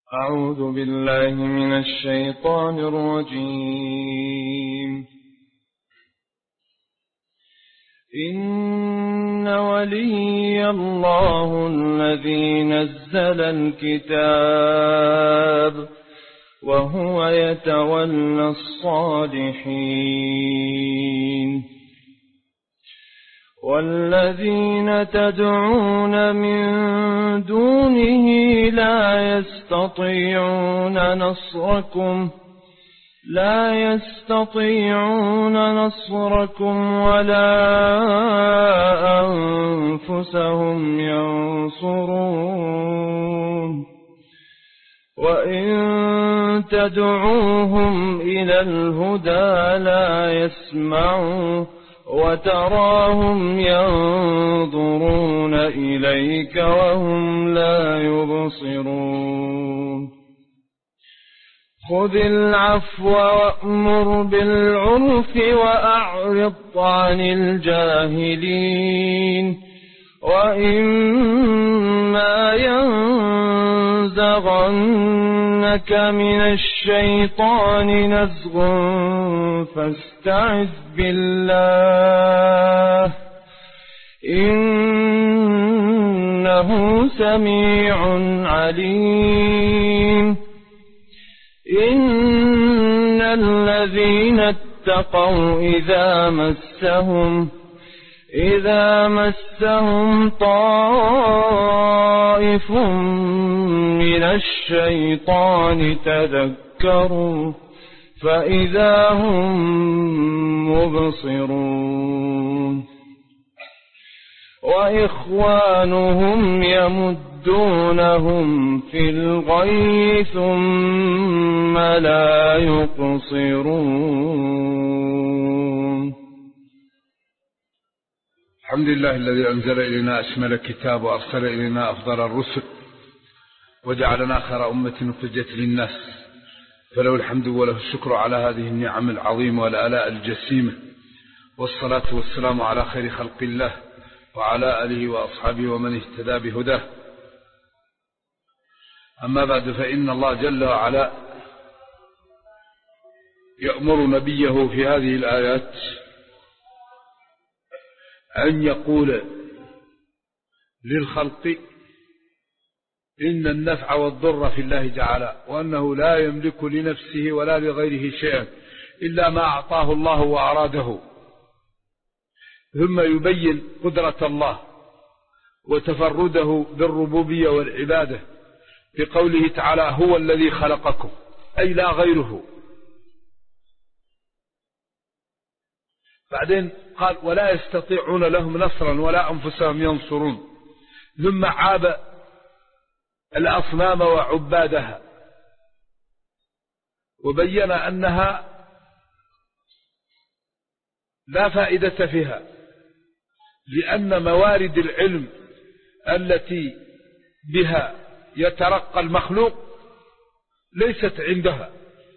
أعوذ بالله من الشيطان الرجيم. إن ولي الله الذي نزل الكتاب وهو يتولى الصالحين. والذين تدعون من دونه لا يستطيعون نصركم ولا أنفسهم ينصرون. وإن تدعوهم إلى الهدى لا يسمعوا وتراهم ينظرون إليك وهم لا يبصرون. خذ العفو وأمر بالعرف وأعرض عن الجاهلين. وإما ينزغنك من الشيطان نزغ فاستعذ بالله إنه سميع عليم. إن الذين اتقوا إذا مسهم طائف من الشيطان تذكروا فإذا هم مبصرون. وإخوانهم يمدونهم في الغي ثم لا يقصرون. الحمد لله الذي أنزل إلينا أشمل الكتاب وأرسل إلينا أفضل الرسل وجعلنا خير أمة أخرجت للناس، فله الحمد وله الشكر على هذه النعم العظيمة والآلاء الجسيمة، والصلاة والسلام على خير خلق الله وعلى آله وأصحابه ومن اهتدى بهداه. أما بعد، فإن الله جل وعلا يأمر نبيه في هذه الآيات أن يقول للخلق إن النفع والضر في الله تعالى، وأنه لا يملك لنفسه ولا لغيره شيئا إلا ما أعطاه الله وأراده. ثم يبين قدرة الله وتفرده بالربوبية والعبادة بقوله تعالى هو الذي خلقكم، أي لا غيره. بعدين قال ولا يستطيعون لهم نصرا ولا أنفسهم ينصرون. ثم عاب الأصنام وعبادها وبين أنها لا فائدة فيها، لأن موارد العلم التي بها يترقى المخلوق ليست عندها،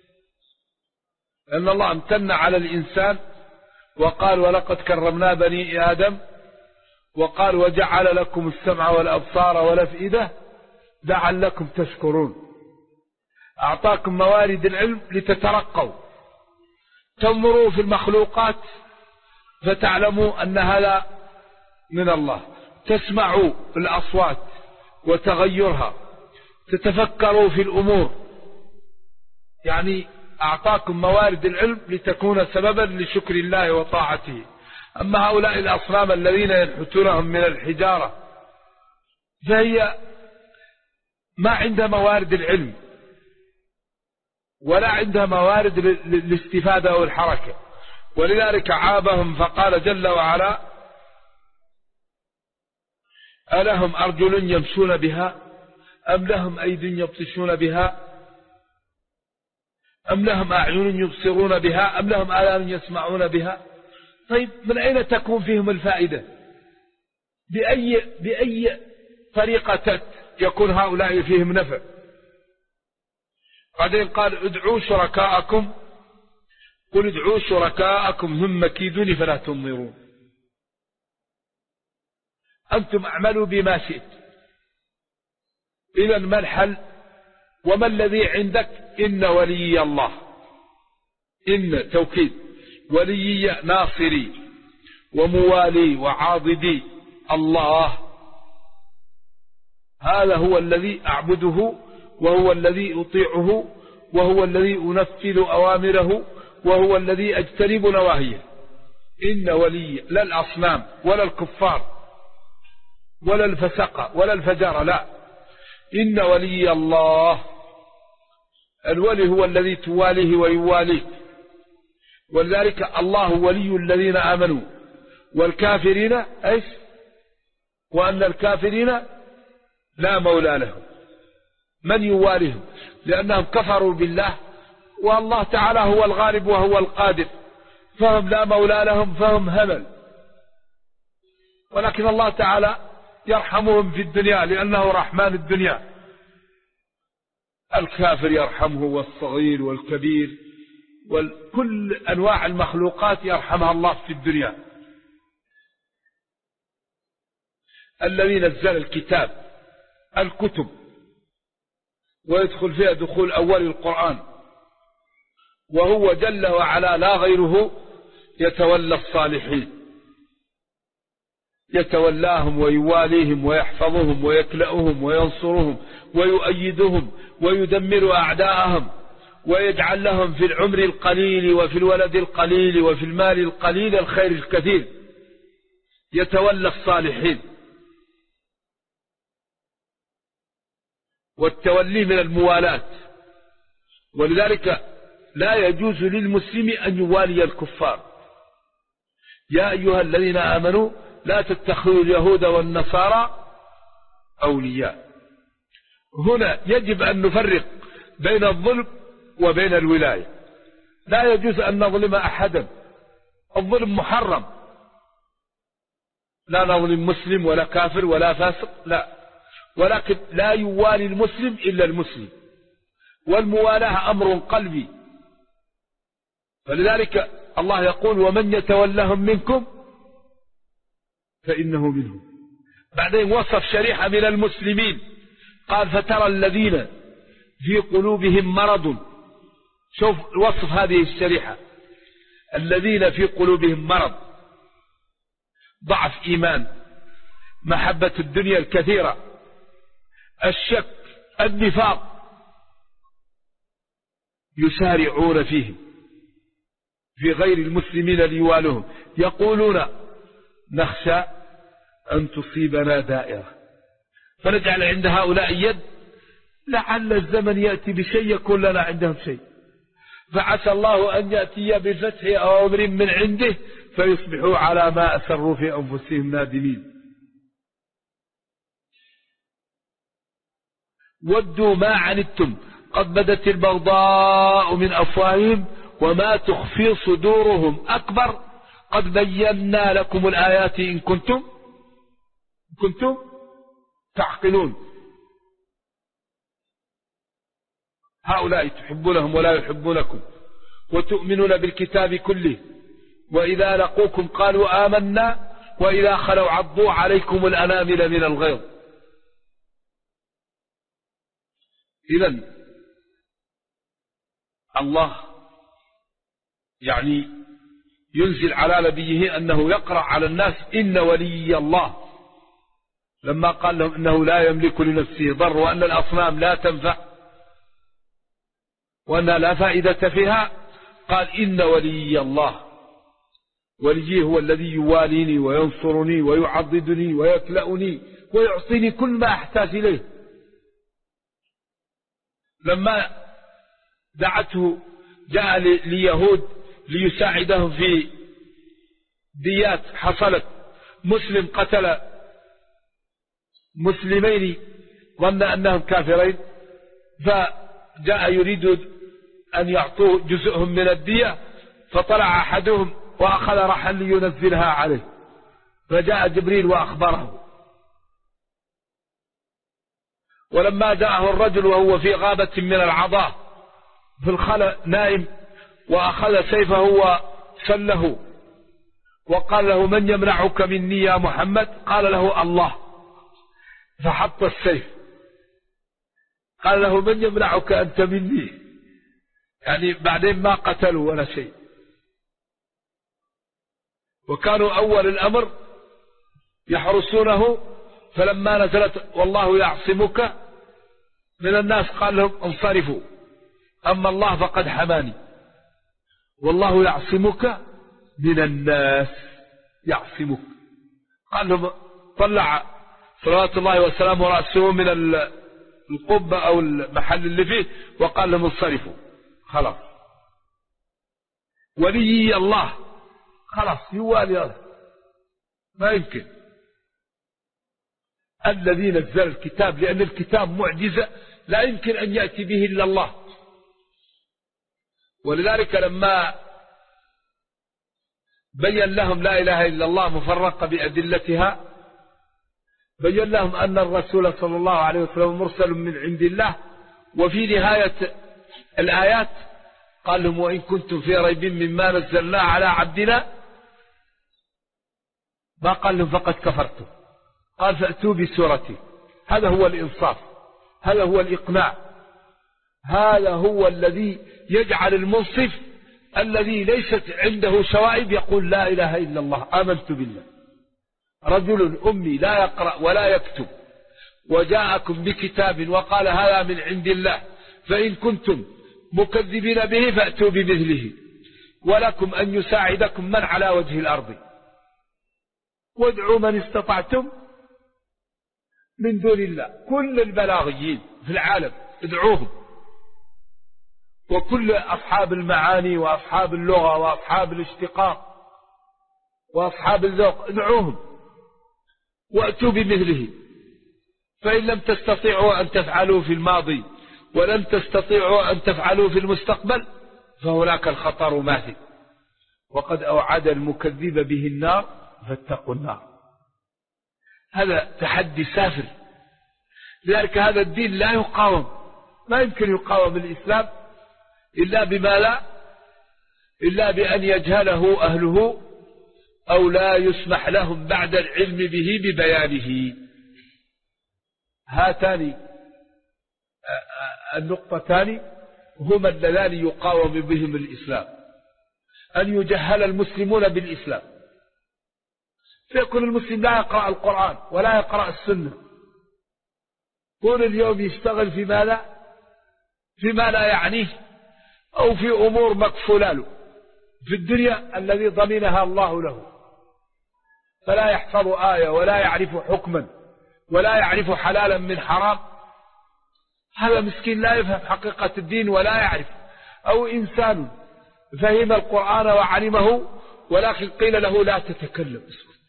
لأن الله امتن على الإنسان وقال ولقد كرمنا بني آدم، وقال وجعل لكم السمع والأبصار والأفئدة لعلكم تشكرون. أعطاكم موارد العلم لتترقوا، تنظروا في المخلوقات فتعلموا أن هذا من الله، تسمعوا الأصوات وتغيرها، تتفكروا في الأمور. يعني أعطاكم موارد العلم لتكون سببا لشكر الله وطاعته. أما هؤلاء الأصنام الذين ينحتونهم من الحجارة فهي ما عندها موارد العلم ولا عندها موارد الاستفادة والحركة، ولذلك عابهم فقال جل وعلا ألهم أرجل يمشون بها أم لهم أيد يبطشون بها أم لهم أعين يبصرون بها أم لهم آذان يسمعون بها. طيب من أين تكون فيهم الفائدة؟ بأي طريقة يكون هؤلاء فيهم نفع؟ بعدين قال ادعوا شركاءكم، قل ادعوا شركاءكم ثم كيدوني فلا تنظرون. أنتم اعملوا بما شئت. إذا ما الحل؟ وما الذي عندك؟ إن ولي الله، إن توكيد، ولي ناصري وموالي وعاضدي الله، هذا هو الذي أعبده، وهو الذي أطيعه، وهو الذي أنفذ أوامره، وهو الذي أجتنب نواهيه. إن ولي، لا الأصنام ولا الكفار ولا الفسق ولا الفجار، لا، إن ولي الله. الولي هو الذي تواليه ويواليه، ولذلك الله ولي الذين آمنوا والكافرين إيش؟ وأن الكافرين لا مولى لهم. من يواليهم؟ لأنهم كفروا بالله، والله تعالى هو الغالب وهو القادر، فهم لا مولى لهم، فهم همل. ولكن الله تعالى يرحمهم في الدنيا لأنه رحمن الدنيا. الكافر يرحمه، والصغير والكبير وكل أنواع المخلوقات يرحمها الله في الدنيا. الذي نزل الكتاب، الكتب، ويدخل فيها دخول أول القرآن، وهو جل وعلا لا غيره يتولى الصالحين، يتولاهم ويواليهم ويحفظهم ويكلأهم وينصرهم ويؤيدهم ويدمر أعداءهم، ويجعل لهم في العمر القليل وفي الولد القليل وفي المال القليل الخير الكثير. يتولى الصالحين، والتولي من الموالاة، ولذلك لا يجوز للمسلم أن يوالي الكفار. يا أيها الذين آمنوا لا تتخذوا اليهود والنصارى أولياء. هنا يجب أن نفرق بين الظلم وبين الولاية. لا يجوز أن نظلم أحدا، الظلم محرم، لا نظلم مسلم ولا كافر ولا فاسق، لا، ولكن لا يوالي المسلم إلا المسلم، والموالاة أمر قلبي. فلذلك الله يقول ومن يتولهم منكم فإنه منهم. بعدين وصف شريحة من المسلمين، قال فترى الذين في قلوبهم مرض. شوف وصف هذه الشريحة، الذين في قلوبهم مرض، ضعف إيمان، محبة الدنيا الكثيرة، الشك، النفاق، يسارعون فيهم في غير المسلمين ليوالهم، يقولون نخشى أن تصيبنا دائرة فنجعل عند هؤلاء يد، لعل الزمن يأتي بشيء يكون لنا عندهم شيء، فعسى الله أن يأتي بفتح أو أمر من عنده فيصبحوا على ما أسروا في أنفسهم نادمين. ودوا ما عنتم قد بدت البغضاء من أفواههم وما تخفي صدورهم أكبر قد بينا لكم الآيات إن كنتم تعقلون. هؤلاء تحبونهم ولا يحبونكم، وتؤمنون بالكتاب كله، وإذا لقوكم قالوا آمنا وإذا خلوا عضوا عليكم الأنامل من الغيظ. إذن الله يعني ينزل على نبيه أنه يقرأ على الناس إن ولي الله، لما قال لهم إنه لا يملك لنفسه ضر، وأن الأصنام لا تنفع وأنها لا فائدة فيها، قال إن ولي الله، وليه هو الذي يواليني وينصرني ويعضدني ويكلأني ويعطيني كل ما أحتاج إليه. لما دعته جاء ليهود ليساعدهم في ديات حصلت، مسلم قتل مسلمين ظن أنهم كافرين، فجاء يريد أن يعطوه جزءهم من الدية، فطلع أحدهم وأخذ رحا لينزلها عليه، فجاء جبريل وأخبره. ولما جاءه الرجل وهو في غابة من العضاء في الخلاء نائم، وأخذ سيفه وسله وقال له من يمنعك مني يا محمد؟ قال له الله، فحط السيف قال له من يمنعك أنت مني؟ يعني بعدين ما قتلوا ولا شيء. وكانوا أول الأمر يحرسونه، فلما نزلت والله يعصمك من الناس قال لهم انصرفوا، أما الله فقد حماني، والله يعصمك من الناس. يعصمك قال لهم طلع صلوات الله وسلامه رأسه من القبة أو المحل اللي فيه وقال لهم انصرفوا خلاص. ولي الله خلاص يوالي هذا ما يمكن. الذي نزل الكتاب، لأن الكتاب معجزة لا يمكن أن يأتي به إلا الله. ولذلك لما بين لهم لا إله إلا الله مفرقة بأدلتها، بين لهم أن الرسول صلى الله عليه وسلم مرسل من عند الله. وفي نهاية الآيات قال لهم وإن كنتم في ريب مما نزلنا على عبدنا، ما قال لهم فقد كفرتم، قال فأتوا بسورة. هذا هو الإنصاف، هذا هو الإقناع، هذا هو الذي يجعل المنصف الذي ليست عنده شوائب يقول لا إله إلا الله آمنت بالله. رجل أمي لا يقرأ ولا يكتب وجاءكم بكتاب وقال هذا من عند الله، فإن كنتم مكذبين به فأتوا بمثله ولكم أن يساعدكم من على وجه الأرض وادعوا من استطعتم من دون الله. كل البلاغيين في العالم ادعوهم، وكل أصحاب المعاني وأصحاب اللغة وأصحاب الاشتقاق وأصحاب الذوق ادعوهم وأتوا بمثله. فإن لم تستطيعوا أن تفعلوا في الماضي ولم تستطيعوا أن تفعلوا في المستقبل فهناك الخطر ماثل، وقد أوعد المكذب به النار فاتقوا النار. هذا تحدي سافر. لذلك هذا الدين لا يقاوم، ما يمكن يقاوم الإسلام إلا بما لا، إلا بأن يجهله أهله أو لا يسمح لهم بعد العلم به ببيانه. هاتان النقطتان هما اللذان يقاوم بهم الإسلام، أن يجهل المسلمون بالإسلام، فيكون المسلم لا يقرأ القرآن ولا يقرأ السنة، كل اليوم يشتغل في ماذا؟ فيما لا يعنيه أو في أمور مكفولة له في الدنيا الذي ضمنها الله له، فلا يحفظ آية ولا يعرف حكما ولا يعرف حلالا من حرام. هذا مسكين لا يفهم حقيقة الدين ولا يعرف. أو إنسان فهم القرآن وعلمه ولكن قيل له لا تتكلم اسكت.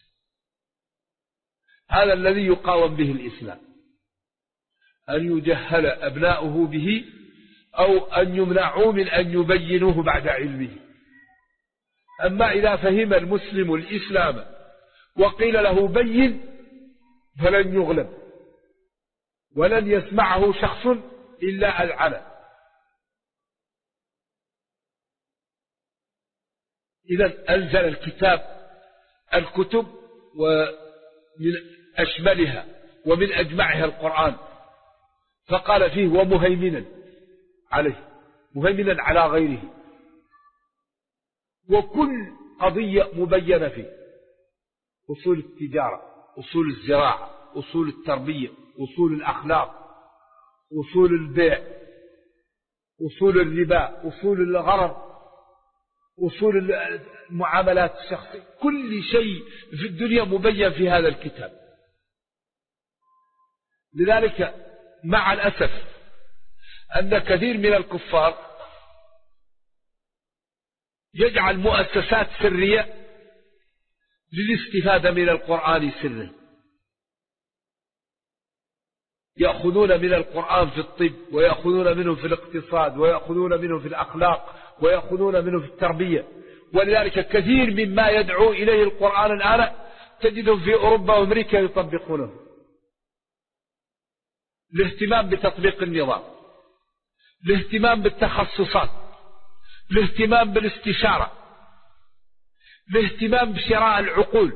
هذا الذي يقاوم به الإسلام، أن يجهل أبناؤه به أو أن يمنعوا من أن يبينوه بعد علمه. أما إذا فهم المسلم الإسلام وقيل له بين فلن يغلب ولن يسمعه شخص إلا أذعنه. إذا أنزل الكتاب الكتب ومن أشملها ومن أجمعها القرآن، فقال فيه ومهيمنا عليه، مهيمنا على غيره، وكل قضية مبينة فيه: أصول التجارة، أصول الزراعة، أصول التربية، أصول الأخلاق، أصول البيع، أصول الربا، أصول الغرر، أصول المعاملات الشخصية، كل شيء في الدنيا مبين في هذا الكتاب. لذلك مع الأسف أن كثير من الكفار يجعل مؤسسات سرية للاستفادة من القرآن سرا، يأخذون من القرآن في الطب، ويأخذون منه في الاقتصاد، ويأخذون منه في الأخلاق، ويأخذون منه في التربية. ولذلك كثير مما يدعو إليه القرآن الآن تجدهم في أوروبا وأمريكا يطبقونه. الاهتمام بتطبيق النظام، الاهتمام بالتخصصات، الاهتمام بالاستشارة، الاهتمام بشراء العقول،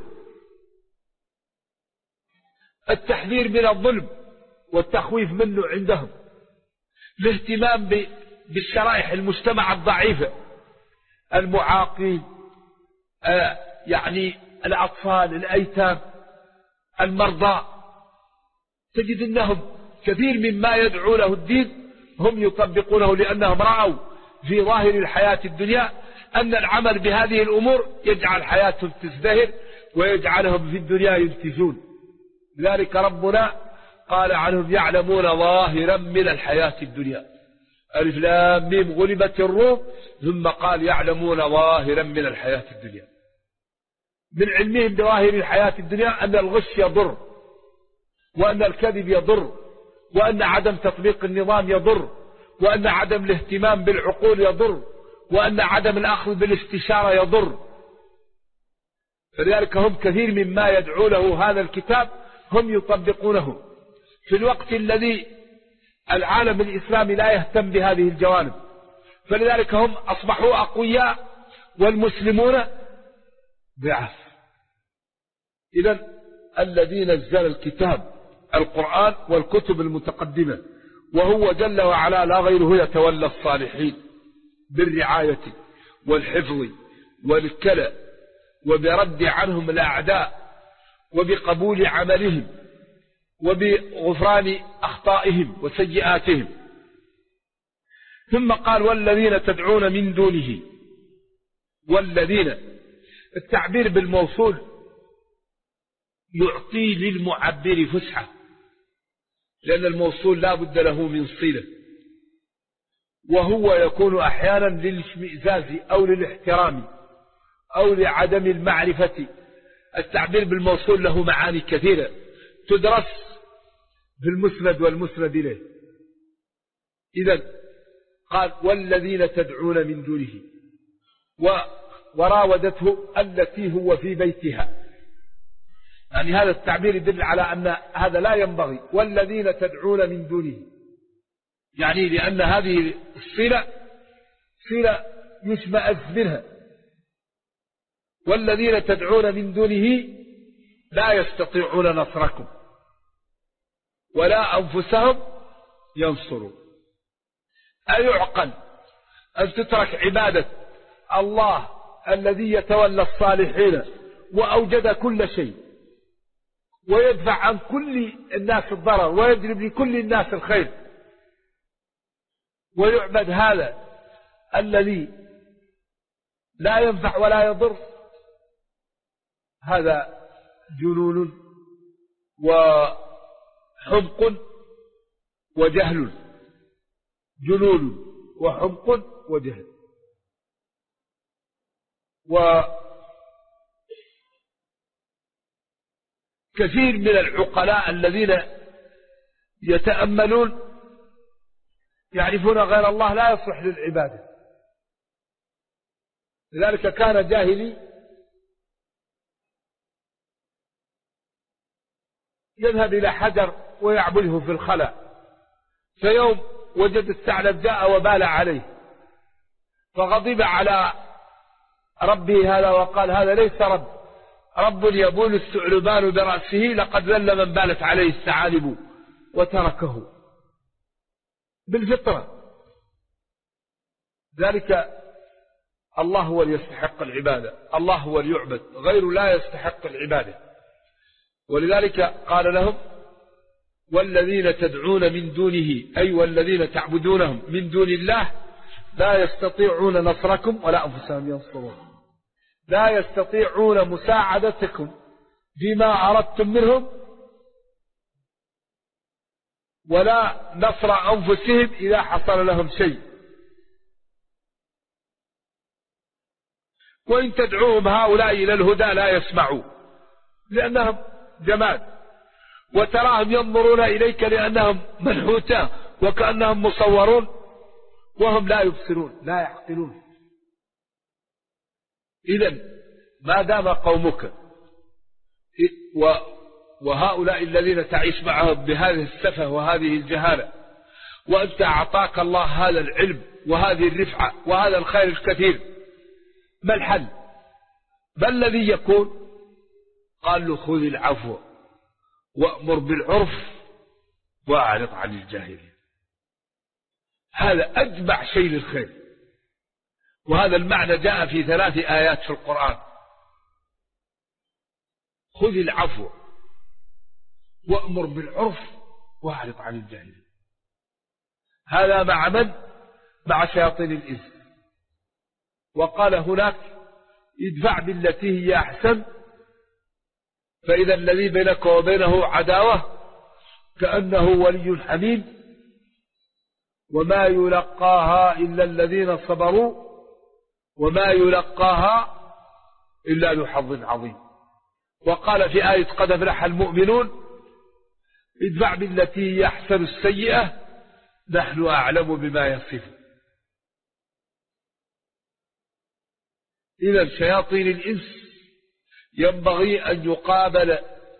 التحذير من الظلم والتخويف منه عندهم، الاهتمام بالشرائح المجتمع الضعيفة، المعاقين، يعني الأطفال، الأيتام، المرضى. تجد أنهم كثير مما يدعو له الدين هم يطبقونه، لأنهم رأوا في ظاهر الحياة الدنيا أن العمل بهذه الأمور يجعل حياتهم تزدهر ويجعلهم في الدنيا ينتجون. لذلك ربنا قال عنهم يعلمون ظاهرا من الحياة الدنيا. ألف لام ميم غلبت الروم، ثم قال يعلمون ظاهرا من الحياة الدنيا. من علمهم بظاهر الحياة الدنيا أن الغش يضر، وأن الكذب يضر، وأن عدم تطبيق النظام يضر، وأن عدم الاهتمام بالعقول يضر، وأن عدم الأخذ بالاستشارة يضر. فلذلك هم كثير مما يدعو له هذا الكتاب هم يطبقونه في الوقت الذي العالم الإسلامي لا يهتم بهذه الجوانب. فلذلك هم أصبحوا أقوياء والمسلمون ضعاف. إذن الذي نزل الكتاب القرآن والكتب المتقدمة، وهو جل وعلا لا غيره يتولى الصالحين بالرعاية والحفظ والكلى، وبرد عنهم الأعداء، وبقبول عملهم، وبغفران أخطائهم وسيئاتهم. ثم قال والذين تدعون من دونه. والذين، التعبير بالموصول يعطي للمعبر فسحة، لأن الموصول لا بد له من صلة، وهو يكون أحيانا للاشمئزاز أو للاحترام أو لعدم المعرفة. التعبير بالموصول له معاني كثيرة تدرس في المسند والمسند إليه. إذن قال والذين تدعون من دونه، وراودته التي هو في بيتها. يعني هذا التعبير يدل على أن هذا لا ينبغي. والذين تدعون من دونه، يعني لأن هذه الصلة صلة يشمئز منها. والذين تدعون من دونه لا يستطيعون نصركم ولا أنفسهم ينصرون. أيعقل أن تترك عبادة الله الذي يتولى الصالحين وأوجد كل شيء ويدفع عن كل الناس الضرر ويجلب لكل الناس الخير، ويعبد هذا الذي لا ينفع ولا يضر؟ هذا جنون وحمق وجهل. جنون وحمق وجهل. وكثير من العقلاء الذين يتأملون يعرفون غير الله لا يصلح للعبادة. لذلك كان جاهلي يذهب إلى حجر ويعبده في الخلاء، فيوم وجد الثعلب جاء وبال عليه، فغضب على ربه هذا وقال هذا ليس رب يبول الثعلبان برأسه، لقد ذل من بالت عليه الثعالب، وتركه بالفطرة. ذلك الله هو اللي يستحق العبادة، الله هو اللي يعبد، غيره لا يستحق العبادة. ولذلك قال لهم والذين تدعون من دونه، أي والذين تعبدونهم من دون الله لا يستطيعون نصركم ولا أنفسهم ينصرون. لا يستطيعون مساعدتكم فيما أردتم منهم، ولا نصر أنفسهم إذا حصل لهم شيء. وإن تدعوهم هؤلاء إلى الهدى لا يسمعوا لأنهم جماد، وتراهم ينظرون إليك لأنهم منحوتة وكأنهم مصورون، وهم لا يبصرون لا يعقلون. إذن ما دام قومك وهؤلاء الذين تعيش معهم بهذه السفة وهذه الجهالة، وأنت أعطاك الله هذا العلم وهذه الرفعة وهذا الخير الكثير، ما الحل؟ ما الذي يكون؟ قال له خذ العفو وأمر بالعرف وأعرض عن الجاهلين. هذا أجمع شيء للخير. وهذا المعنى جاء في 3 آيات في القرآن: خذ العفو وأمر بالعرف واعرض عن الجاهلين. هذا مع من؟ مع شياطين الإنس. وقال هناك: ادفع بالتي هي أحسن فإذا الذي بينك وبينه عداوة كأنه ولي حميم وما يلقاها إلا الذين صبروا وما يلقاها إلا ذو حظ عظيم. وقال في آية قد أفلح المؤمنون: ادفع بالتي هي أحسن السيئة نحن أعلم بما يصفون. إذا شياطين الإنس ينبغي أن يقابل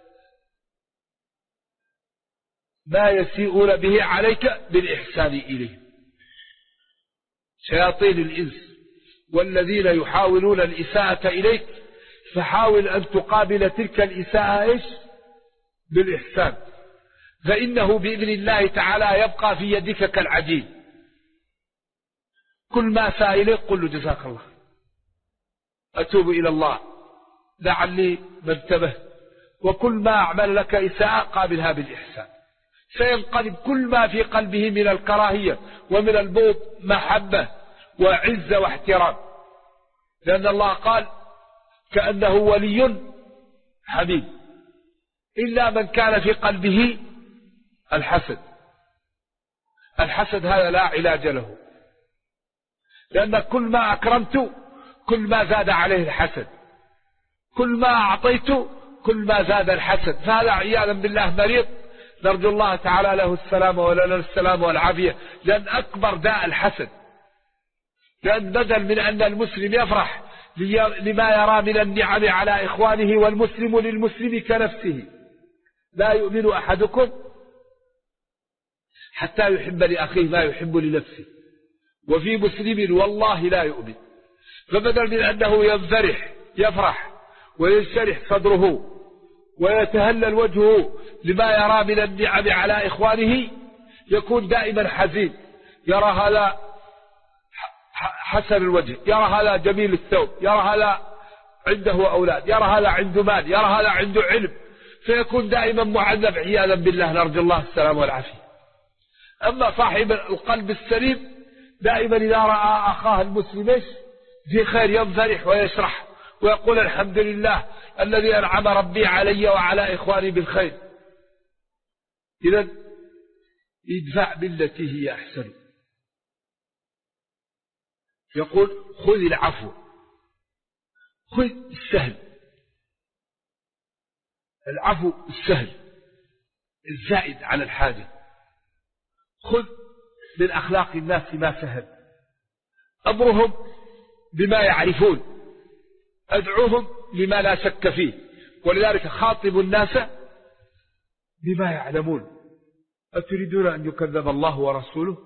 ما يسيئون به عليك بالإحسان إليه. شياطين الإنس والذين يحاولون الإساءة إليك فحاول أن تقابل تلك الإساءة إيش؟ بالإحسان، فإنه بإذن الله تعالى يبقى في يدك كالعجين. كل ما ساء إليك قل له جزاك الله، أتوب إلى الله، لعلي ما انتبهت. وكل ما أعمل لك إساءة قابلها بالإحسان، سينقلب كل ما في قلبه من الكراهية ومن البغض محبة وعزة واحترام، لأن الله قال: كأنه ولي حميد، إلا من كان في قلبه الحسد. الحسد هذا لا علاج له، لأن كل ما أكرمت كل ما زاد عليه الحسد، كل ما أعطيت كل ما زاد الحسد. فهذا عياذا بالله مريض، نرجو الله تعالى له السلام ولنا السلام والعافية، لأن أكبر داء الحسد. لأن بدل من أن المسلم يفرح لما يرى من النعم على إخوانه والمسلم للمسلم كنفسه، لا يؤمن أحدكم حتى يحب لأخيه ما يحب لنفسه، وفي مسلم والله لا يؤمن. فبدل من أنه يفرح وينشرح صدره ويتهلل وجهه لما يرى من النعم على إخوانه، يكون دائما حزين، يرى هذا حسن الوجه، يرى هذا جميل الثوب، يرى هذا عنده أولاد، يرى هذا عنده مال، يرى هذا عنده علم، فيكون دائما معذب عياذا بالله، نرجو الله السلام والعافية. أما صاحب القلب السليم دائما إذا رأى أخاه المسلم في خير ينفرح ويشرح ويقول: الحمد لله الذي أنعم ربي علي وعلى إخواني بالخير. إذن ادفع بالتي هي أحسن. يقول: خذ العفو، خذ السهل، العفو السهل الزائد على الحاجة. خذ من أخلاق الناس ما سهل، أمرهم بما يعرفون، أدعوهم لما لا شك فيه، ولذلك خاطب الناس بما يعلمون. أتريدون أن يكذب الله ورسوله؟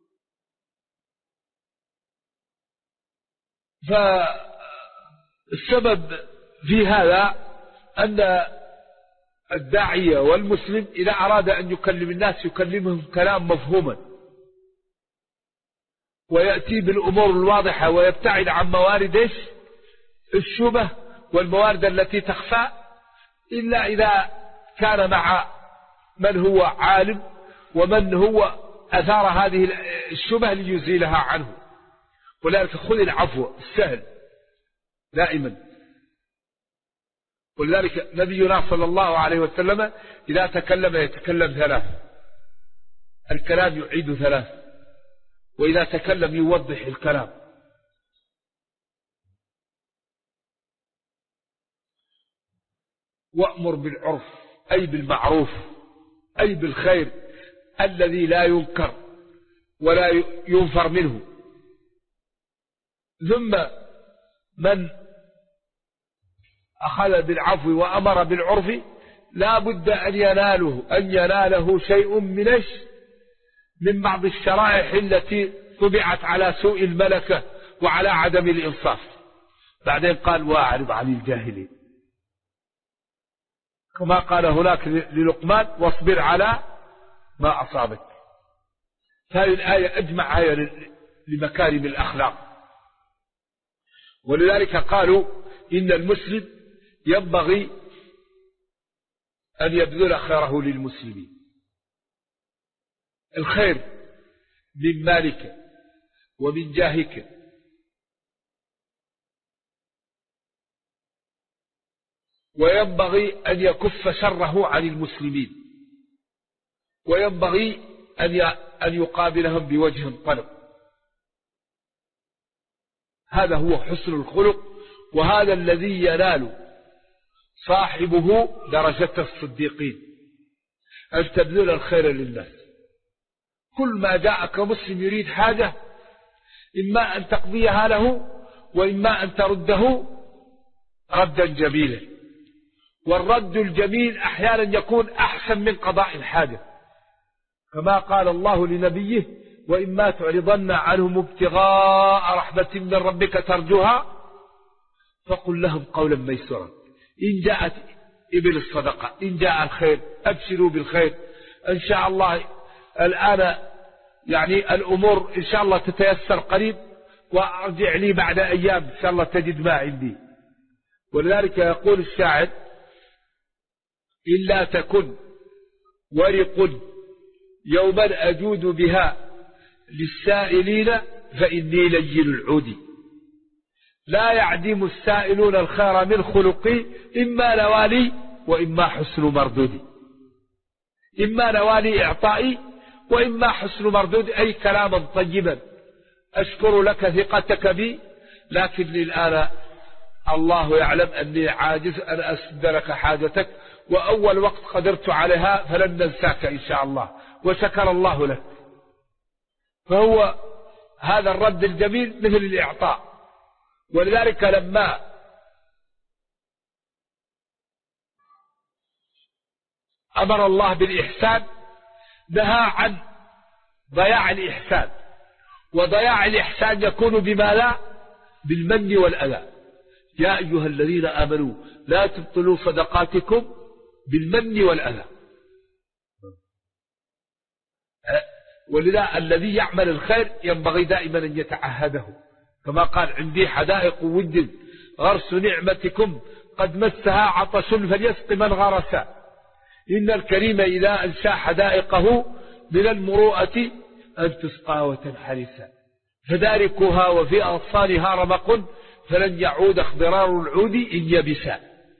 فالسبب في هذا أن الداعية والمسلم إذا أراد أن يكلم الناس يكلمهم كلام مفهوما، ويأتي بالأمور الواضحة ويبتعد عن موارد الشبه والموارد التي تخفى، إلا إذا كان مع من هو عالم ومن هو أثار هذه الشبه ليزيلها عنه. ولذلك خذ العفو السهل دائما. ولذلك نبينا صلى الله عليه وسلم إذا تكلم يتكلم 3، الكلام يعيد 3، وإذا تكلم يوضح الكلام. وأمر بالعرف أي بالمعروف أي بالخير الذي لا ينكر ولا ينفر منه. ثم من أخذ بالعفو وأمر بالعرف لا بد أن يناله شيء من بعض الشرائح التي طبعت على سوء الملكة وعلى عدم الإنصاف. بعدين قال: واعرض عن الجاهلين، كما قال هناك للقمان: واصبر على ما أصابك. هذه الآية أجمع آية لمكارم الأخلاق. ولذلك قالوا إن المسلم ينبغي أن يبذل خيره للمسلمين. الخير من مالك ومن جاهك وينبغي أن يكف شره عن المسلمين، وينبغي أن يقابلهم بوجه طلق. هذا هو حسن الخلق، وهذا الذي ينال صاحبه درجة الصديقين، أن تبذل الخير للناس. كل ما جاءك مسلم يريد حاجة إما أن تقضيها له وإما أن ترده ردا جميلا، والرد الجميل أحيانا يكون أحسن من قضاء الحاجة، كما قال الله لنبيه: وإما تعرضن عنهم ابتغاء رحمة من ربك ترجوها فقل لهم قولا ميسورا. إن جاءت إبل الصدقة، إن جاء الخير أبشروا بالخير، إن شاء الله الآن يعني الأمور إن شاء الله تتيسر قريب، وأرجع لي بعد أيام إن شاء الله تجد ما عندي. ولذلك يقول الشاعر: إلا تكن ورق يوما أجود بها للسائلين فإني لين العود. لا يعدم السائلون الخير من خلقي، إما نوالي وإما حسن مردودي. إما نوالي إعطائي وإما حسن مردودي، أي كلاما طيبا أشكر لك ثقتك بي، لكني الآن الله يعلم أني عاجز أن أسد لك حاجتك، وأول وقت قدرت عليها فلن ننساك إن شاء الله، وشكر الله لك. فهو هذا الرد الجميل مثل الإعطاء. ولذلك لما أمر الله بالإحسان نهى عن ضياع الإحسان، وضياع الإحسان يكون بما لا بالمن والأذى. يا أيها الذين آمنوا لا تبطلوا صدقاتكم بالمن والأذى. ولذا الذي يعمل الخير ينبغي دائما أن يتعهده، كما قال: عندي حدائق ود غرس نعمتكم قد مسها عطش فليسق من غرسا. إن الكريم إذا أنشأ حدائقه من المروءة أن تسقى وتنحرسا، فداركها وفي أغصانها رمق فلن يعود اخضرار العود إن يبسا.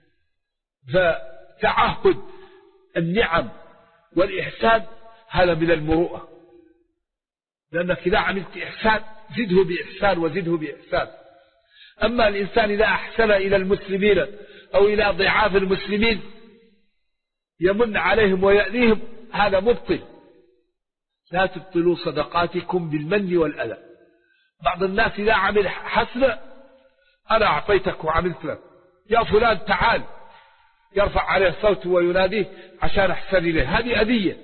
فتعهد النعم والإحسان هذا من المروءة، لأنك إذا عملت إحسان زده بإحسان وزده بإحسان. أما الإنسان إذا أحسن إلى المسلمين أو إلى ضعاف المسلمين يمن عليهم ويأذيهم، هذا مبطل. لا تبطلوا صدقاتكم بالمن والأذى. بعض الناس إذا عمل حسنة: أنا أعطيتك وعملت لك، يا فلان تعال، يرفع عليه صوته ويناديه عشان أحسن إليه. هذه أذية.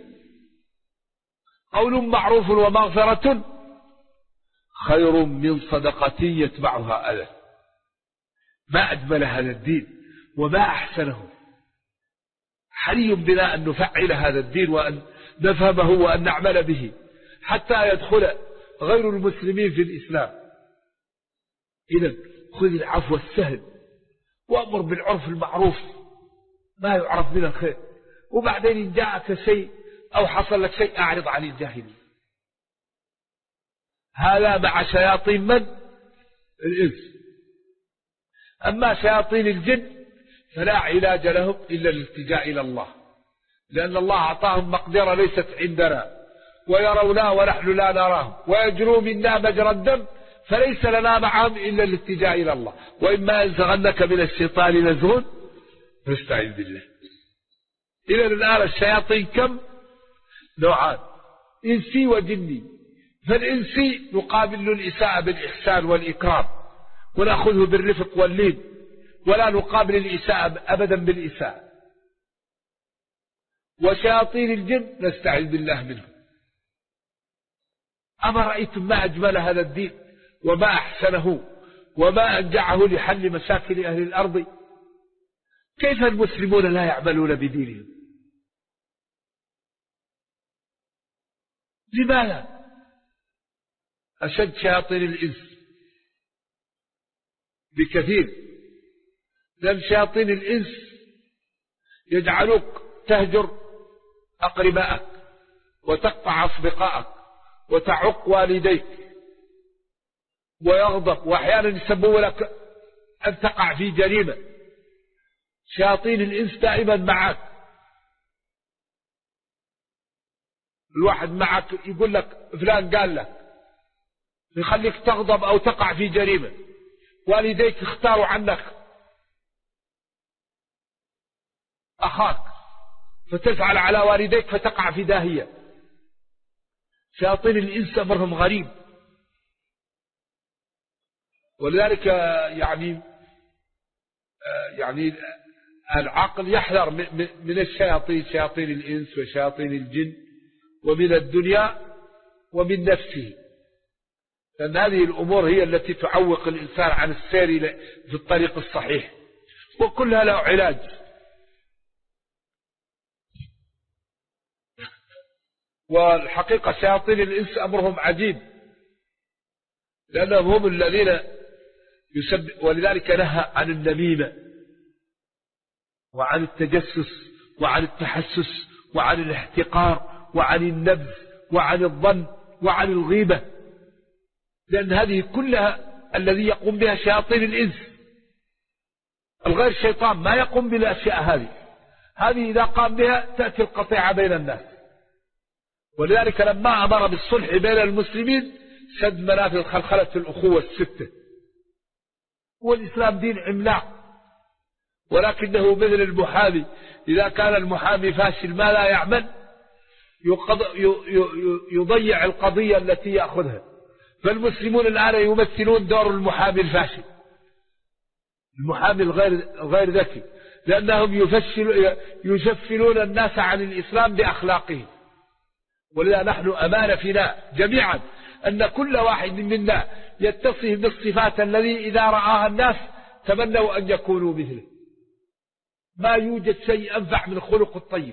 قول معروف ومغفرة خير من صدقة يتبعها أذى. ما أجمل هذا الدين وما أحسنه. حري بنا أن نفعل هذا الدين وأن نفهمه وأن نعمل به حتى يدخل غير المسلمين في الإسلام. إذن خذ العفو السهل وأمر بالعرف المعروف ما يعرف من الخير، وبعدين إن جاءك شيء أو حصل لك شيء أعرض عن الجاهلين. هذا مع شياطين من؟ الإنس. أما شياطين الجن فلا علاج لهم إلا الالتجاء إلى الله، لأن الله أعطاهم مقدرة ليست عندنا، ويرونا ونحن لا نراهم، ويجروا منا مجرى الدم، فليس لنا معهم إلا الالتجاء إلى الله. وإما ينزغنك من الشيطان نزغ فاستعذ بالله. إذا الآن الشياطين كم؟ نوعان: إنسي وجني. فالإنسي نقابل الإساءة بالإحسان والإكرام ونأخذه بالرفق واللين، ولا نقابل الإساءة أبدا بالإساءة. وشياطين الجن نستعذ بالله منهم. أما رأيتم ما أجمل هذا الدين وما أحسنه وما أنجعه لحل مشاكل أهل الأرض؟ كيف المسلمون لا يعملون بدينهم؟ لماذا؟ أشد شياطين الإنس بكثير، لأن شياطين الإنس يجعلوك تهجر أقربائك وتقطع أصدقائك وتعق والديك، ويغضب، وأحيانا يسبب لك أن تقع في جريمة. شياطين الإنس دائما معك، الواحد معك يقول لك فلان قال لك، يخليك تغضب أو تقع في جريمة. والديك اختاروا عنك أخاك فتزعل على والديك فتقع في داهية. شياطين الإنس أمرهم غريب، ولذلك يعني العقل يحذر من الشياطين، شياطين الإنس وشياطين الجن، ومن الدنيا ومن نفسه، لأن هذه الأمور هي التي تعوق الإنسان عن السير في الطريق الصحيح، وكلها له علاج. والحقيقة شياطين الإنس أمرهم عجيب، لأنهم هم الذين ولذلك نهى عن النميمة وعن التجسس وعن التحسس وعن الاحتقار وعن النبذ وعن الظن وعن الغيبة، لأن هذه كلها الذي يقوم بها شياطين الإنس. الغير شيطان ما يقوم بالأشياء هذه إذا قام بها تأتي القطيعة بين الناس. ولذلك لما أمر بالصلح بين المسلمين سد منافذ خلخلة الأخوة الستة. والإسلام دين عملاق، ولكنه مثل المحامي، إذا كان المحامي فاشل ما لا يعمل يضيع القضية التي يأخذها. فالمسلمون الآن يمثلون دور المحامي الفاشل، المحامي الغير ذكي، لأنهم يشفلون الناس عن الإسلام بأخلاقهم. ولذا نحن أمانة فينا جميعا أن كل واحد منا يتصف بالصفات الذي إذا رآها الناس تمنوا أن يكونوا مثله. ما يوجد شيء أنفع من الخلق الطيب.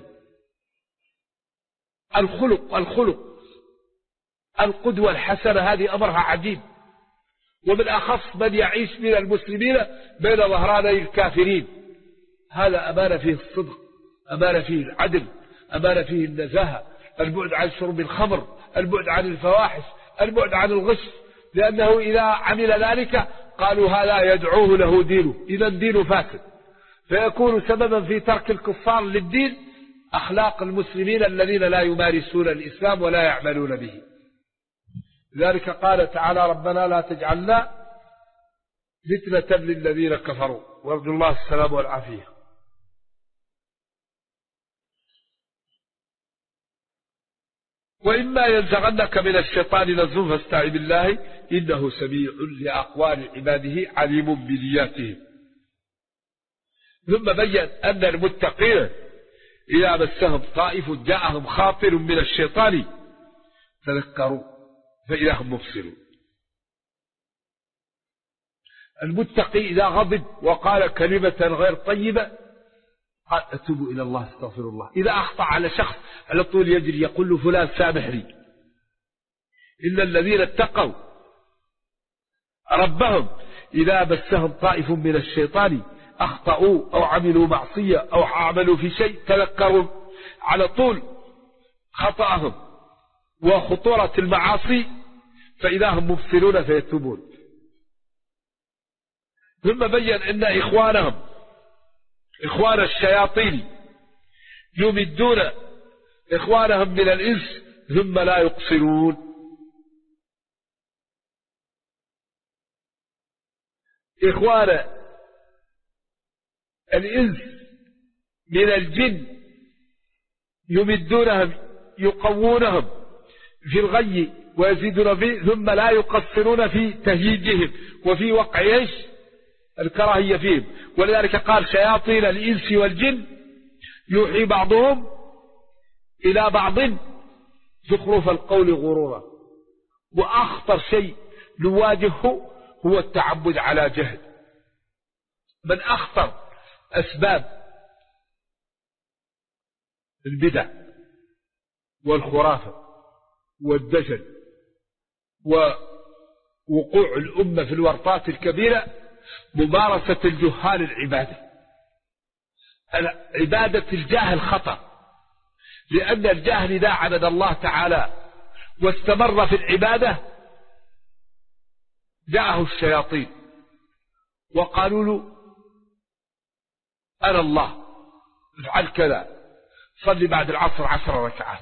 الخلق القدوة الحسنة هذه أمرها عجيب، ومن أخص من يعيش من المسلمين بين ظهراني الكافرين. هذا أمانة فيه الصدق، أمانة فيه العدل، أمانة فيه النزاهة، البعد عن شرب الخمر، البعد عن الفواحش، البعد عن الغش، لأنه إذا عمل ذلك قالوا هذا يدعوه له دينه، إذا دينه فاسد، فيكون سببا في ترك الكفار للدين أخلاق المسلمين الذين لا يمارسون الإسلام ولا يعملون به. لذلك قال تعالى ربنا لا تجعلنا فتنة للذين كفروا، وارجو الله السلام والعافية. وإما ينزغنك من الشيطان نزغ فاستعذ بالله إنه سميع لأقوال عباده عليم بنياتهم. ثم بين أن المتقين إذا مسهم طائف جاءهم خاطر من الشيطان تذكروا فإذا هم مبصرون. المتقي إذا غضب وقال كلمة غير طيبة قال أتوب إلى الله استغفر الله. إذا أخطأ على شخص على طول يجري يقول له فلان سامحني. إلا الذين اتقوا ربهم إذا مسهم طائف من الشيطان أخطأوا أو عملوا معصية أو عملوا في شيء تذكروا على طول خطأهم وخطورة المعاصي فإذا هم مبصرون فيتوبون. ثم بين أن إخوان الشياطين يمدون إخوانهم من الإنس ثم لا يقصرون. إخوان الإنس من الجن يمدونهم يقوونهم في الغي ويزيدون فيه ثم لا يقصرون في تهييجهم وفي وقع الكراهية فيهم. ولذلك قال شياطين الإنس والجن يوحي بعضهم إلى بعض زخرف القول غرورا. وأخطر شيء نواجهه هو التعبد على جهل. من أخطر أسباب البدع والخرافة والدجل وقوع الأمة في الورطات الكبيرة ممارسة الجهال عبادة الجاهل خطأ، لأن الجاهل إذا عبد الله تعالى واستمر في العبادة جاءه الشياطين وقالوا له أنا الله، افعل كذا، صلي بعد العصر 10 ركعات،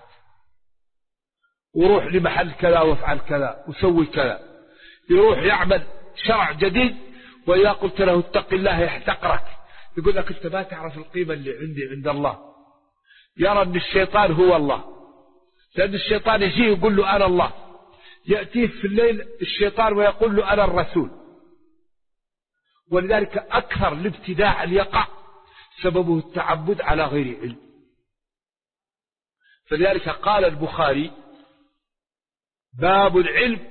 وروح لمحل كذا وافعل كذا وسوي كذا. يروح يعمل شرع جديد، وإذا قلت له اتق الله يحتقرك، يقول لك أنت ما تعرف القيمة اللي عندي عند الله. يرى أن الشيطان هو الله، لأن الشيطان يجيه يقول له أنا الله، يأتيه في الليل الشيطان ويقول له أنا الرسول. ولذلك أكثر الابتداع اللي يقع سببه التعبد على غير علم. فلذلك قال البخاري باب العلم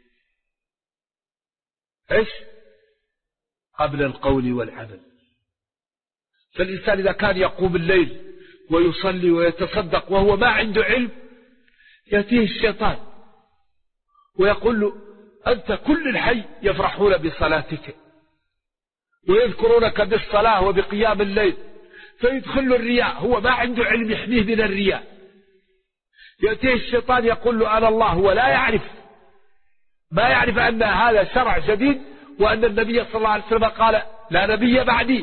إيش قبل القول والعمل. فالإنسان إذا كان يقوم الليل ويصلي ويتصدق وهو ما عنده علم، يأتيه الشيطان ويقول له أنت كل الحي يفرحون بصلاتك ويذكرونك بالصلاة وبقيام الليل، فيدخل له الرياء، هو ما عنده علم يحميه من الرياء. يأتيه الشيطان يقول له أنا الله، هو ما يعرف أن هذا شرع جديد، وأن النبي صلى الله عليه وسلم قال لا نبي بعدي.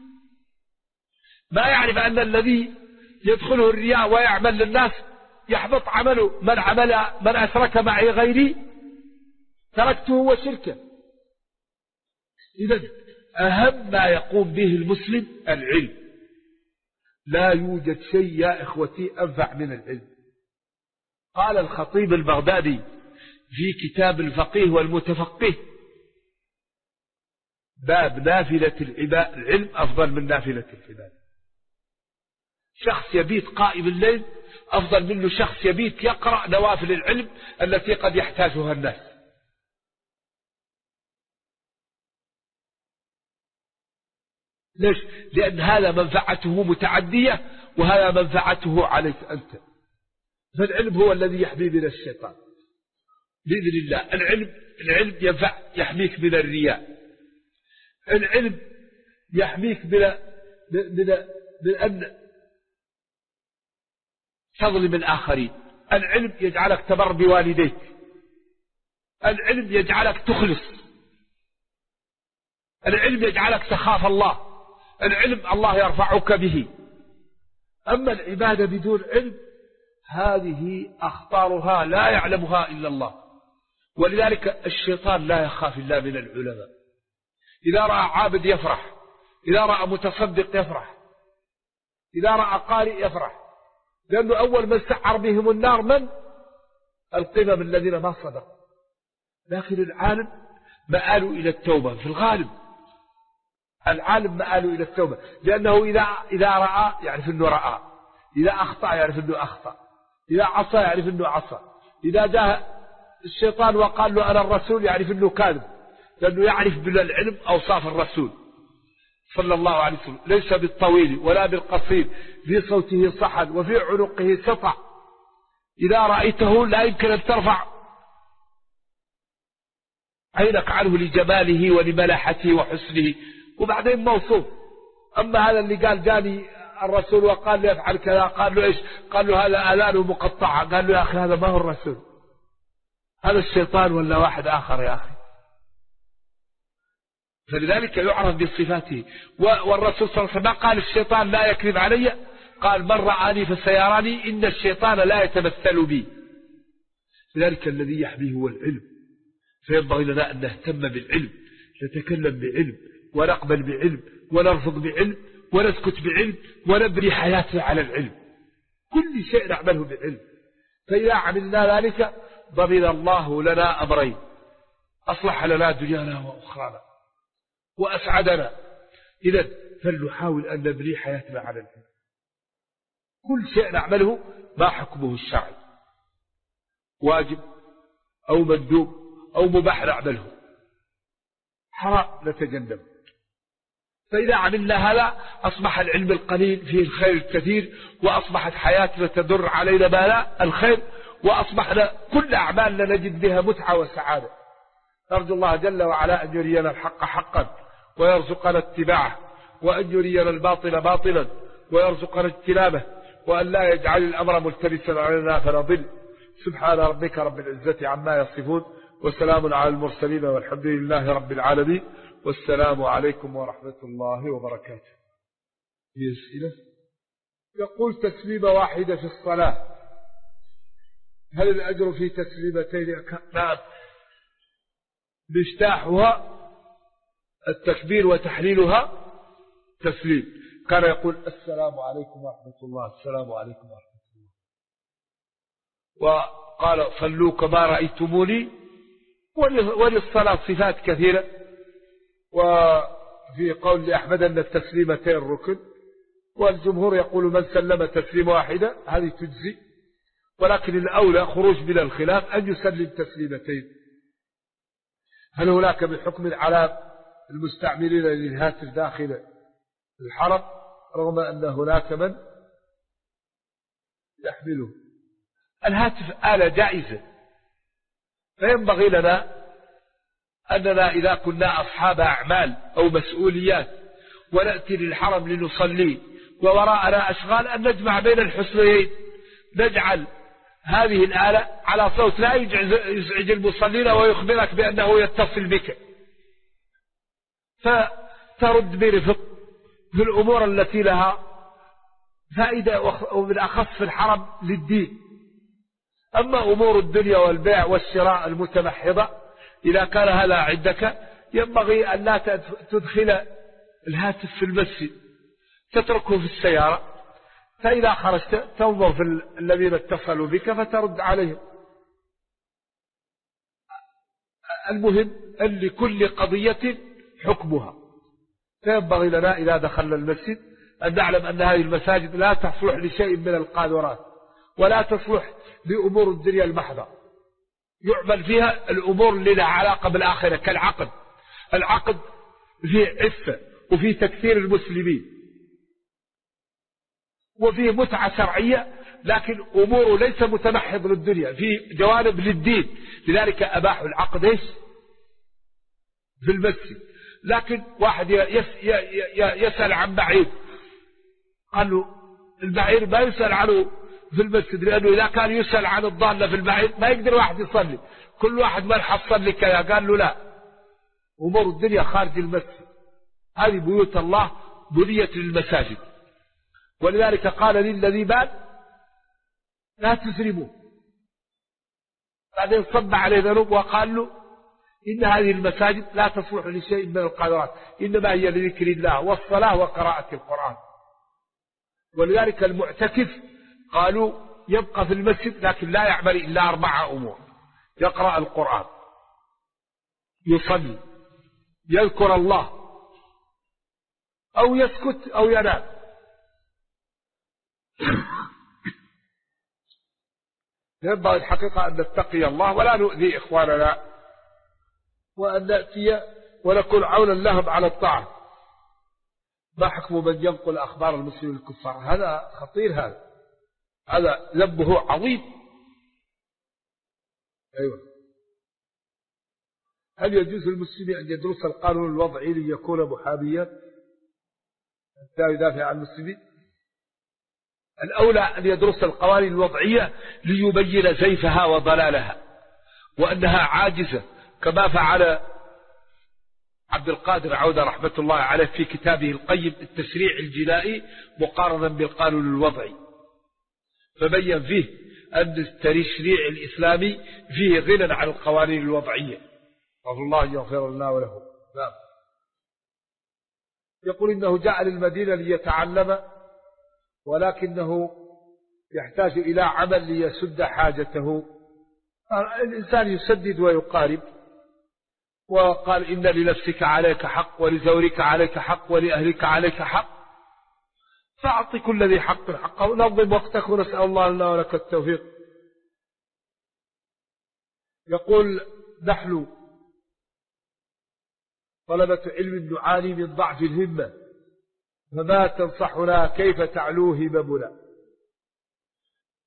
ما يعرف أن الذي يدخله الرياء ويعمل للناس يحبط عمله. من أشرك معي غيري تركته وشركه. إذن أهم ما يقوم به المسلم العلم. لا يوجد شيء يا إخوتي أنفع من العلم. قال الخطيب البغدادي في كتاب الفقيه والمتفقه باب نافلة العلم أفضل من نافلة العبادة. شخص يبيت قائم الليل أفضل منه شخص يبيت يقرأ نوافل العلم التي قد يحتاجها الناس. ليش؟ لأن هذا منفعته متعدية وهذا منفعته عليك أنت. فالعلم هو الذي يحمي من الشيطان بإذن الله. العلم ينفع يحميك من الرياء. العلم يحميك من أن تظلم الآخرين. العلم يجعلك تبر بوالديك. العلم يجعلك تخلص. العلم يجعلك تخاف الله. العلم الله يرفعك به. أما العبادة بدون علم هذه أخطارها لا يعلمها إلا الله. ولذلك الشيطان لا يخاف إلا من العلماء. إذا رأى عابد يفرح، إذا رأى متصدق يفرح، إذا رأى قارئ يفرح، لأنه أول من سعر بهم النار من؟ القمم الذين ما صدقوا. لكن العالم مآله إلى التوبة في الغالب. العالم مآله إلى التوبة، لأنه إذا رأى يعرف أنه رأى، إذا أخطأ يعرف أنه أخطأ، إذا عصى يعرف أنه عصى، إذا جاء الشيطان وقال له أنا الرسول يعرف أنه كاذب، لأنه يعرف بالعلم أوصاف الرسول صلى الله عليه وسلم. ليس بالطويل ولا بالقصير، في صوته صحن وفي عنقه سطع، إذا رأيته لا يمكن أن ترفع عينك عنه لجماله ولملاحته وحسنه، وبعدين موصوف. أما هذا اللي قال جاني الرسول وقال له يفعل كذا، قال له إيش؟ قال له هذا آذانه مقطعة. قال له يا أخي هذا ما هو الرسول، هذا الشيطان ولا واحد آخر يا أخي. فلذلك يعرف بصفاته. والرسول صلى الله عليه وسلم قال الشيطان لا يكذب علي، قال من رآني فسيراني، إن الشيطان لا يتمثل بي. لذلك الذي يحميه هو العلم. فينبغي لنا أن نهتم بالعلم، نتكلم بعلم ونقبل بعلم ونرفض بعلم ونسكت بعلم ونبني حياتنا على العلم. كل شيء نعمله بعلم. فإذا عملنا ذلك ضمن الله لنا أمرين: أصلح لنا دنيانا وأخرانا وأسعدنا. إذن فلنحاول أن نبني حياتنا على العلم. كل شيء نعمله ما حكمه الشرعي، واجب أو مندوب أو مباح نعمله، حرام نتجنب. فإذا عملنا هذا أصبح العلم القليل فيه الخير الكثير، وأصبحت حياتنا تدر علينا ما لا الخير، وأصبحنا كل أعمالنا نجد بها متعة وسعادة. نرجو الله جل وعلا أن يرينا الحق حقا ويرزقنا اتباعه، وأن يرينا الباطل باطلا ويرزقنا اجتنابه، وأن لا يجعل الأمر ملتبسا علينا فنضل. سبحان ربك رب العزة عما يصفون، وسلام على المرسلين، والحمد لله رب العالمين، والسلام عليكم ورحمة الله وبركاته. في أسئلة؟ يقول تسليمة واحدة في الصلاة، هل الأجر في تسليمتين؟ نعم، مفتاحها التكبير وتحليلها تسليم. كان يقول السلام عليكم ورحمة الله، السلام عليكم ورحمة الله، وقال صلوا كما رأيتموني. وللصلاة صفات كثيرة، وفي قول لأحمد أن التسليمتين ركن، والجمهور يقول من سلم تسليم واحدة هذه تجزي، ولكن الأولى خروج من الخلاف أن يسلم تسليمتين. هل هناك من حكم على المستعملين للهاتف داخل الحرم رغم أن هناك من يحمله؟ الهاتف آلة جائزة، فينبغي لنا أننا إذا كنا أصحاب أعمال أو مسؤوليات ونأتي للحرم لنصلي ووراءنا أشغال أن نجمع بين الحسنيين، نجعل هذه الآلة على صوت لا يزعج المصلين ويخبرك بأنه يتصل بك، فترد برفق في الأمور التي لها فائدة، وبالأخص في الحرم للدين. أما أمور الدنيا والبيع والشراء المتمحضة إذا كان هذا عندك ينبغي أن لا تدخل الهاتف في المسجد، تتركه في السيارة، فإذا خرجت تنظر في الذين اتصلوا بك فترد عليهم. المهم أن لكل قضية حكمها، فينبغي لنا إذا دخلنا المسجد أن نعلم أن هذه المساجد لا تصلح لشيء من القاذورات، ولا تصلح لأمور الدنيا المحضة، يعمل فيها الأمور اللي لها علاقة بالآخرة كالعقد. العقد فيه عفة وفيه تكثير المسلمين وفيه متعة شرعية، لكن أموره ليس متمحض للدنيا، فيه جوانب للدين، لذلك أباحوا العقد في المسجد. لكن واحد يسأل عن بعير، قال له البعير ما يسأل عنه في المسجد، لأنه إذا كان يسأل عن الضالة في البعير ما يقدر واحد يصلي، كل واحد ما حصل لك كذا. قال له لا، أمور الدنيا خارج المسجد، هذه بيوت الله بنيت للمساجد، ولذلك قال للذي بال لا تسرموا. بعدين صب عليه ذنوب وقال له إن هذه المساجد لا تصلح لشيء من القدرات، إنما هي لذكر الله والصلاة وقراءة القرآن. ولذلك المعتكف قالوا يبقى في المسجد لكن لا يعمل إلا 4 أمور: يقرأ القرآن، يصلي، يذكر الله، أو يسكت أو ينام. ينبغي الحقيقة أن نتقي الله ولا نؤذي إخواننا، وأن نأتي ونكون عونا لهم على الطاعة. ما حكم من ينقل أخبار المسلمين الكفار؟ هذا خطير، هذا ذنبه عظيم. أيوة. هل يجوز للمسلم أن يدرس القانون الوضعي ليكون محاميا حتى يدافع عن المسلمين؟ الأولى أن يدرس القوانين الوضعية ليبين زيفها وضلالها وأنها عاجزة، كما فعل عبد القادر عودة رحمة الله عليه في كتابه القيم التشريع الجنائي مقارنة بالقانون الوضعي، فبين فيه أن التشريع الإسلامي فيه غنى عن القوانين الوضعية. رضي الله يغفر لنا وله. نعم. يقول إنه جاء للمدينة ليتعلم، ولكنه يحتاج إلى عمل ليسد حاجته. الإنسان يسدد ويقارب، وقال إن لنفسك عليك حق، ولزورك عليك حق، ولأهلك عليك حق، فأعطي كل ذي حق حقه. نظم وقتك، ونسأل الله لنا ولك التوفيق. يقول نحن طلبة علم نعاني من ضعف الهمة، فما تنصحنا كيف تعلو هممنا؟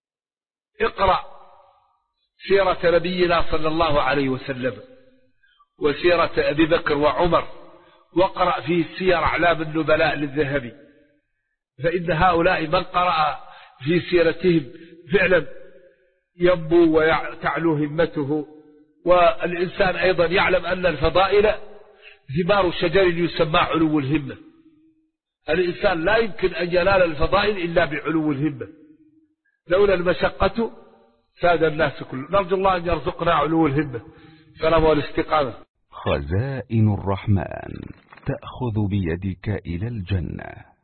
اقرأ سيرة نبينا صلى الله عليه وسلم، وسيرة أبي بكر وعمر، واقرأ فيه سير أعلام النبلاء للذهبي، فإن هؤلاء من قرأ في سيرتهم فعلا ينبو وتعلو همته. والإنسان أيضا يعلم أن الفضائل ثمار شجر يسمى علو الهمة. الإنسان لا يمكن أن ينال الفضائل إلا بعلو الهمة، لولا المشقة ساد الناس كله. نرجو الله أن يرزقنا علو الهمة، السلام والاستقامة. خزائن الرحمن تأخذ بيدك إلى الجنة.